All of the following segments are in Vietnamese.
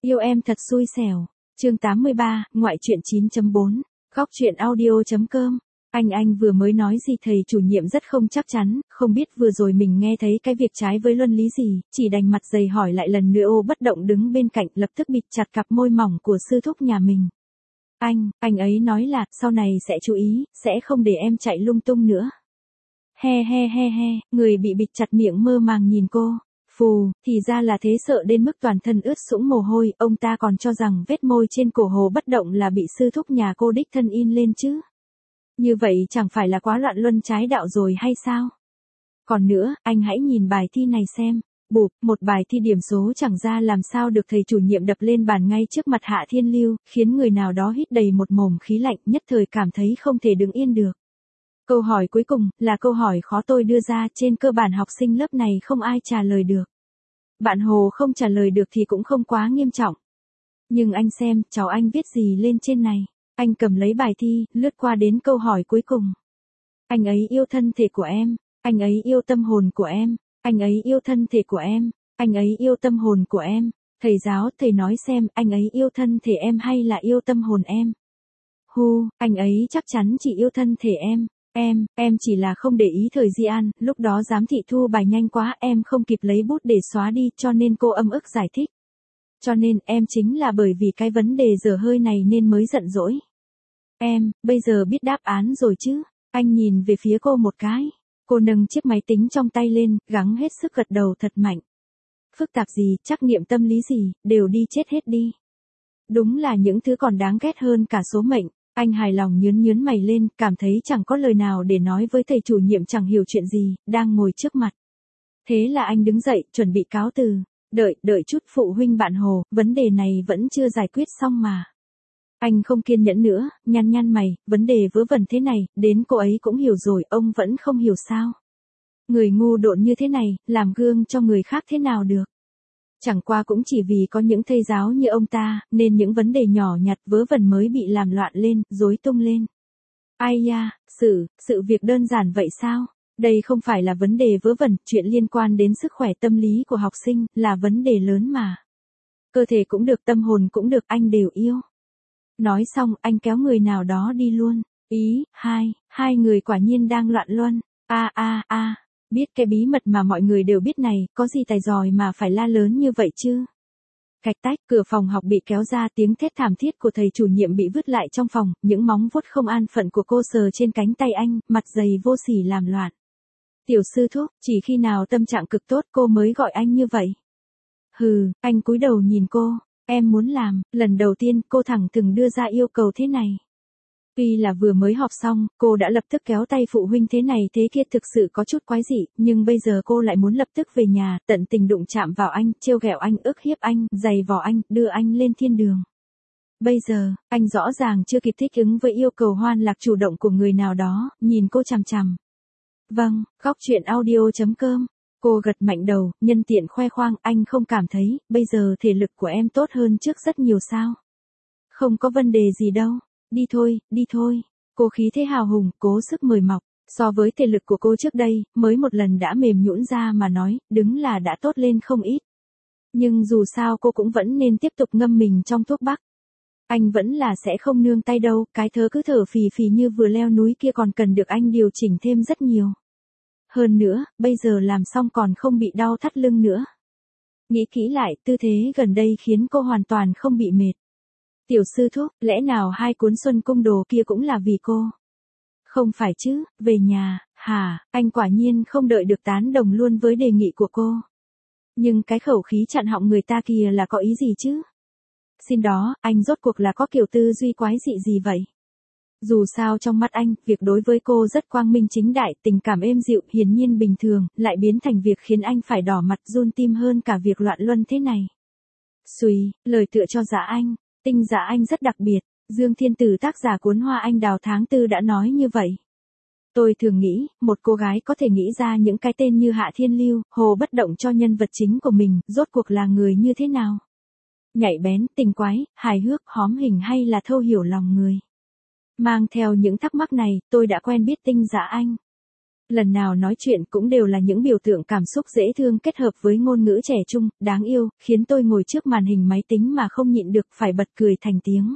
Yêu em thật xui xẻo. Chương 83, ngoại truyện 9.4. Góc truyện audio.com. Anh vừa mới nói gì thầy chủ nhiệm rất không chắc chắn, không biết vừa rồi mình nghe thấy cái việc trái với luân lý gì, chỉ đành mặt dày hỏi lại lần nữa. Ô bất động đứng bên cạnh lập tức bịt chặt cặp môi mỏng của sư thúc nhà mình. Anh ấy nói là sau này sẽ chú ý, sẽ không để em chạy lung tung nữa. He, người bị bịt chặt miệng mơ màng nhìn cô. Phù, thì ra là thế, sợ đến mức toàn thân ướt sũng mồ hôi, ông ta còn cho rằng vết môi trên cổ Hồ Bất Động là bị sư thúc nhà cô đích thân in lên chứ. Như vậy chẳng phải là quá loạn luân trái đạo rồi hay sao? Còn nữa, anh hãy nhìn bài thi này xem. Bụp, một bài thi điểm số chẳng ra làm sao được, thầy chủ nhiệm đập lên bàn ngay trước mặt Hạ Thiên Lưu, khiến người nào đó hít đầy một mồm khí lạnh, nhất thời cảm thấy không thể đứng yên được. Câu hỏi cuối cùng, là câu hỏi khó tôi đưa ra, trên cơ bản học sinh lớp này không ai trả lời được. Bạn Hồ không trả lời được thì cũng không quá nghiêm trọng. Nhưng anh xem, cháu anh viết gì lên trên này. Anh cầm lấy bài thi, lướt qua đến câu hỏi cuối cùng. Anh ấy yêu thân thể của em, anh ấy yêu tâm hồn của em, anh ấy yêu thân thể của em, anh ấy yêu tâm hồn của em. Thầy giáo, thầy nói xem, anh ấy yêu thân thể em hay là yêu tâm hồn em? Anh ấy chắc chắn chỉ yêu thân thể em. Em chỉ là không để ý thời gian, lúc đó giám thị thu bài nhanh quá, em không kịp lấy bút để xóa đi, cho nên cô ấm ức giải thích. Cho nên, em chính là bởi vì cái vấn đề dở hơi này nên mới giận dỗi. Em, bây giờ biết đáp án rồi chứ? Anh nhìn về phía cô một cái. Cô nâng chiếc máy tính trong tay lên, gắng hết sức gật đầu thật mạnh. Phức tạp gì, trắc nghiệm tâm lý gì, đều đi chết hết đi. Đúng là những thứ còn đáng ghét hơn cả số mệnh. Anh hài lòng nhướng mày lên, cảm thấy chẳng có lời nào để nói với thầy chủ nhiệm chẳng hiểu chuyện gì, đang ngồi trước mặt. Thế là anh đứng dậy, chuẩn bị cáo từ. Đợi chút phụ huynh bạn Hồ, vấn đề này vẫn chưa giải quyết xong mà. Anh không kiên nhẫn nữa, nhăn mày, vấn đề vớ vẩn thế này, đến cô ấy cũng hiểu rồi, ông vẫn không hiểu sao. Người ngu độn như thế này, làm gương cho người khác thế nào được. Chẳng qua cũng chỉ vì có những thầy giáo như ông ta, nên những vấn đề nhỏ nhặt vớ vẩn mới bị làm loạn lên, rối tung lên. Ai da, sự việc đơn giản vậy sao? Đây không phải là vấn đề vớ vẩn, chuyện liên quan đến sức khỏe tâm lý của học sinh, là vấn đề lớn mà. Cơ thể cũng được, tâm hồn cũng được, anh đều yêu. Nói xong, anh kéo người nào đó đi luôn. Hai người quả nhiên đang loạn luân. Biết cái bí mật mà mọi người đều biết này, có gì tài giỏi mà phải la lớn như vậy chứ? Cạch tách, cửa phòng học bị kéo ra, tiếng thét thảm thiết của thầy chủ nhiệm bị vứt lại trong phòng, những móng vuốt không an phận của cô sờ trên cánh tay anh, mặt dày vô sỉ làm loạn. Tiểu sư thúc, chỉ khi nào tâm trạng cực tốt cô mới gọi anh như vậy? Anh cúi đầu nhìn cô, em muốn làm, lần đầu tiên cô thẳng thừng đưa ra yêu cầu thế này. Tuy là vừa mới học xong, cô đã lập tức kéo tay phụ huynh thế này thế kia, thực sự có chút quái dị, nhưng bây giờ cô lại muốn lập tức về nhà, tận tình đụng chạm vào anh, trêu ghẹo anh, ức hiếp anh, giày vò anh, đưa anh lên thiên đường. Bây giờ, anh rõ ràng chưa kịp thích ứng với yêu cầu hoan lạc chủ động của người nào đó, nhìn cô chằm chằm. Vâng, góc truyện audio.com. Cô gật mạnh đầu, nhân tiện khoe khoang, anh không cảm thấy, bây giờ thể lực của em tốt hơn trước rất nhiều sao? Không có vấn đề gì đâu. Đi thôi. Cô khí thế hào hùng, cố sức mời mọc. So với thể lực của cô trước đây, mới một lần đã mềm nhũn ra mà nói, đứng là đã tốt lên không ít. Nhưng dù sao cô cũng vẫn nên tiếp tục ngâm mình trong thuốc bắc. Anh vẫn là sẽ không nương tay đâu, cái thớ cứ thở phì phì như vừa leo núi kia còn cần được anh điều chỉnh thêm rất nhiều. Hơn nữa, bây giờ làm xong còn không bị đau thắt lưng nữa. Nghĩ kỹ lại, tư thế gần đây khiến cô hoàn toàn không bị mệt. Tiểu sư thúc, lẽ nào hai cuốn Xuân Cung Đồ kia cũng là vì cô? Không phải chứ, về nhà, hả, anh quả nhiên không đợi được tán đồng luôn với đề nghị của cô. Nhưng cái khẩu khí chặn họng người ta kia là có ý gì chứ? Xin đó, anh rốt cuộc là có kiểu tư duy quái dị gì vậy? Dù sao trong mắt anh, việc đối với cô rất quang minh chính đại, tình cảm êm dịu, hiển nhiên bình thường, lại biến thành việc khiến anh phải đỏ mặt run tim hơn cả việc loạn luân thế này. Xùi, lời tựa cho Dạ Anh. Tinh Dạ Anh rất đặc biệt, Dương Thiên Tử tác giả cuốn Hoa Anh Đào tháng 4 đã nói như vậy. Tôi thường nghĩ, một cô gái có thể nghĩ ra những cái tên như Hạ Thiên Lưu, Hồ Bất Động cho nhân vật chính của mình, rốt cuộc là người như thế nào? Nhạy bén, tình quái, hài hước, hóm hình hay là thâu hiểu lòng người? Mang theo những thắc mắc này, tôi đã quen biết Tinh Dạ Anh. Lần nào nói chuyện cũng đều là những biểu tượng cảm xúc dễ thương kết hợp với ngôn ngữ trẻ trung, đáng yêu, khiến tôi ngồi trước màn hình máy tính mà không nhịn được phải bật cười thành tiếng.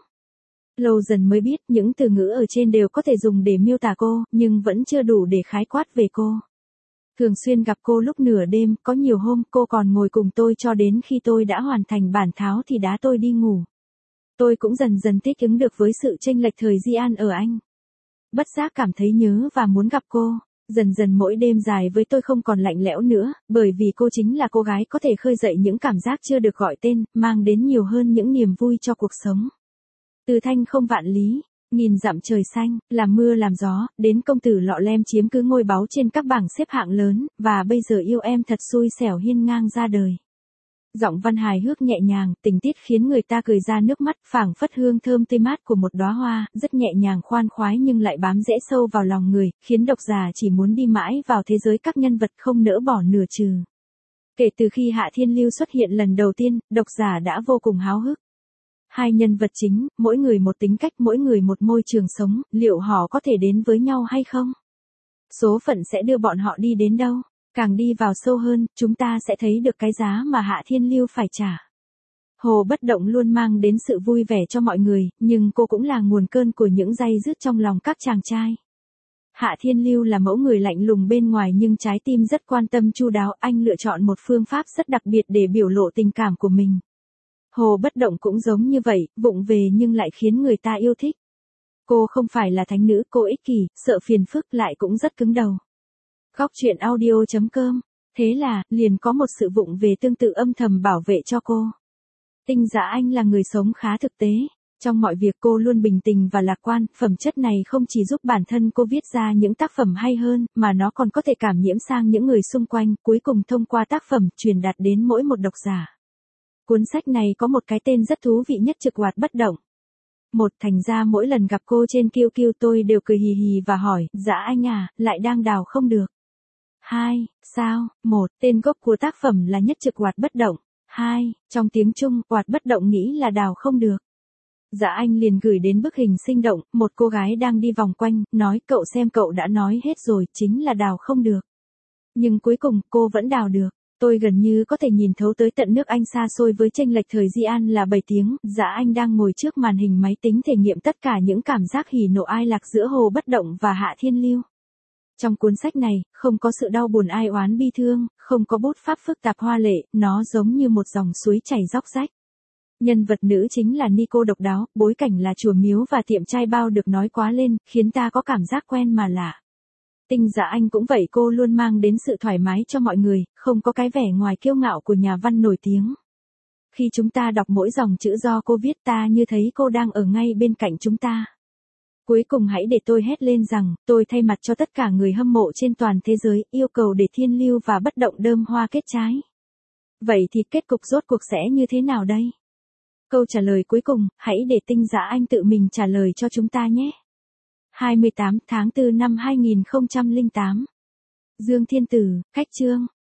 Lâu dần mới biết những từ ngữ ở trên đều có thể dùng để miêu tả cô, nhưng vẫn chưa đủ để khái quát về cô. Thường xuyên gặp cô lúc nửa đêm, có nhiều hôm cô còn ngồi cùng tôi cho đến khi tôi đã hoàn thành bản tháo thì đá tôi đi ngủ. Tôi cũng dần dần thích ứng được với sự chênh lệch thời gian ở Anh. Bất giác cảm thấy nhớ và muốn gặp cô. Dần dần mỗi đêm dài với tôi không còn lạnh lẽo nữa, bởi vì cô chính là cô gái có thể khơi dậy những cảm giác chưa được gọi tên, mang đến nhiều hơn những niềm vui cho cuộc sống. Từ thanh không vạn lý, nghìn dặm trời xanh, làm mưa làm gió, đến công tử lọ lem chiếm cứ ngôi báu trên các bảng xếp hạng lớn, và bây giờ yêu em thật xui xẻo hiên ngang ra đời. Giọng văn hài hước nhẹ nhàng, tình tiết khiến người ta cười ra nước mắt, phảng phất hương thơm tươi mát của một đóa hoa, rất nhẹ nhàng khoan khoái nhưng lại bám rễ sâu vào lòng người, khiến độc giả chỉ muốn đi mãi vào thế giới các nhân vật không nỡ bỏ nửa chừng. Kể từ khi Hạ Thiên Lưu xuất hiện lần đầu tiên, độc giả đã vô cùng háo hức. Hai nhân vật chính, mỗi người một tính cách, mỗi người một môi trường sống, liệu họ có thể đến với nhau hay không? Số phận sẽ đưa bọn họ đi đến đâu? Càng đi vào sâu hơn, chúng ta sẽ thấy được cái giá mà Hạ Thiên Lưu phải trả. Hồ Bất Động luôn mang đến sự vui vẻ cho mọi người, nhưng cô cũng là nguồn cơn của những day dứt trong lòng các chàng trai. Hạ Thiên Lưu là mẫu người lạnh lùng bên ngoài nhưng trái tim rất quan tâm chu đáo, anh lựa chọn một phương pháp rất đặc biệt để biểu lộ tình cảm của mình. Hồ Bất Động cũng giống như vậy, vụng về nhưng lại khiến người ta yêu thích. Cô không phải là thánh nữ, cô ích kỷ, sợ phiền phức lại cũng rất cứng đầu. Góc truyện audio.com. Thế là, liền có một sự vụng về tương tự âm thầm bảo vệ cho cô. Tinh Dạ Anh là người sống khá thực tế. Trong mọi việc cô luôn bình tĩnh và lạc quan, phẩm chất này không chỉ giúp bản thân cô viết ra những tác phẩm hay hơn, mà nó còn có thể cảm nhiễm sang những người xung quanh, cuối cùng thông qua tác phẩm truyền đạt đến mỗi một độc giả. Cuốn sách này có một cái tên rất thú vị nhất, Trực Hoạt Bất Động. Một, thành ra mỗi lần gặp cô trên QQ tôi đều cười hì hì và hỏi, Dạ Anh à, lại đang đào không được. 2. Sao? 1. Tên gốc của tác phẩm là Nhất Trực Hoạt Bất Động. 2. Trong tiếng Trung, Hoạt Bất Động nghĩ là đào không được. Dạ Anh liền gửi đến bức hình sinh động, một cô gái đang đi vòng quanh, nói cậu xem cậu đã nói hết rồi, chính là đào không được. Nhưng cuối cùng, cô vẫn đào được. Tôi gần như có thể nhìn thấu tới tận nước Anh xa xôi với chênh lệch thời gian là 7 tiếng, Dạ Anh đang ngồi trước màn hình máy tính thể nghiệm tất cả những cảm giác hỉ nộ ai lạc giữa Hồ Bất Động và Hạ Thiên Lưu. Trong cuốn sách này, không có sự đau buồn ai oán bi thương, không có bút pháp phức tạp hoa lệ, nó giống như một dòng suối chảy róc rách. Nhân vật nữ chính là Nico độc đáo, bối cảnh là chùa miếu và tiệm trai bao được nói quá lên, khiến ta có cảm giác quen mà lạ. Tinh Dạ Anh cũng vậy, cô luôn mang đến sự thoải mái cho mọi người, không có cái vẻ ngoài kiêu ngạo của nhà văn nổi tiếng. Khi chúng ta đọc mỗi dòng chữ do cô viết ta như thấy cô đang ở ngay bên cạnh chúng ta. Cuối cùng hãy để tôi hét lên rằng, tôi thay mặt cho tất cả người hâm mộ trên toàn thế giới, yêu cầu để Thiên Lưu và Bất Động đơm hoa kết trái. Vậy thì kết cục rốt cuộc sẽ như thế nào đây? Câu trả lời cuối cùng, hãy để Tinh Dạ Anh tự mình trả lời cho chúng ta nhé. 28 tháng 4 năm 2008. Dương Thiên Tử, Khách Chương.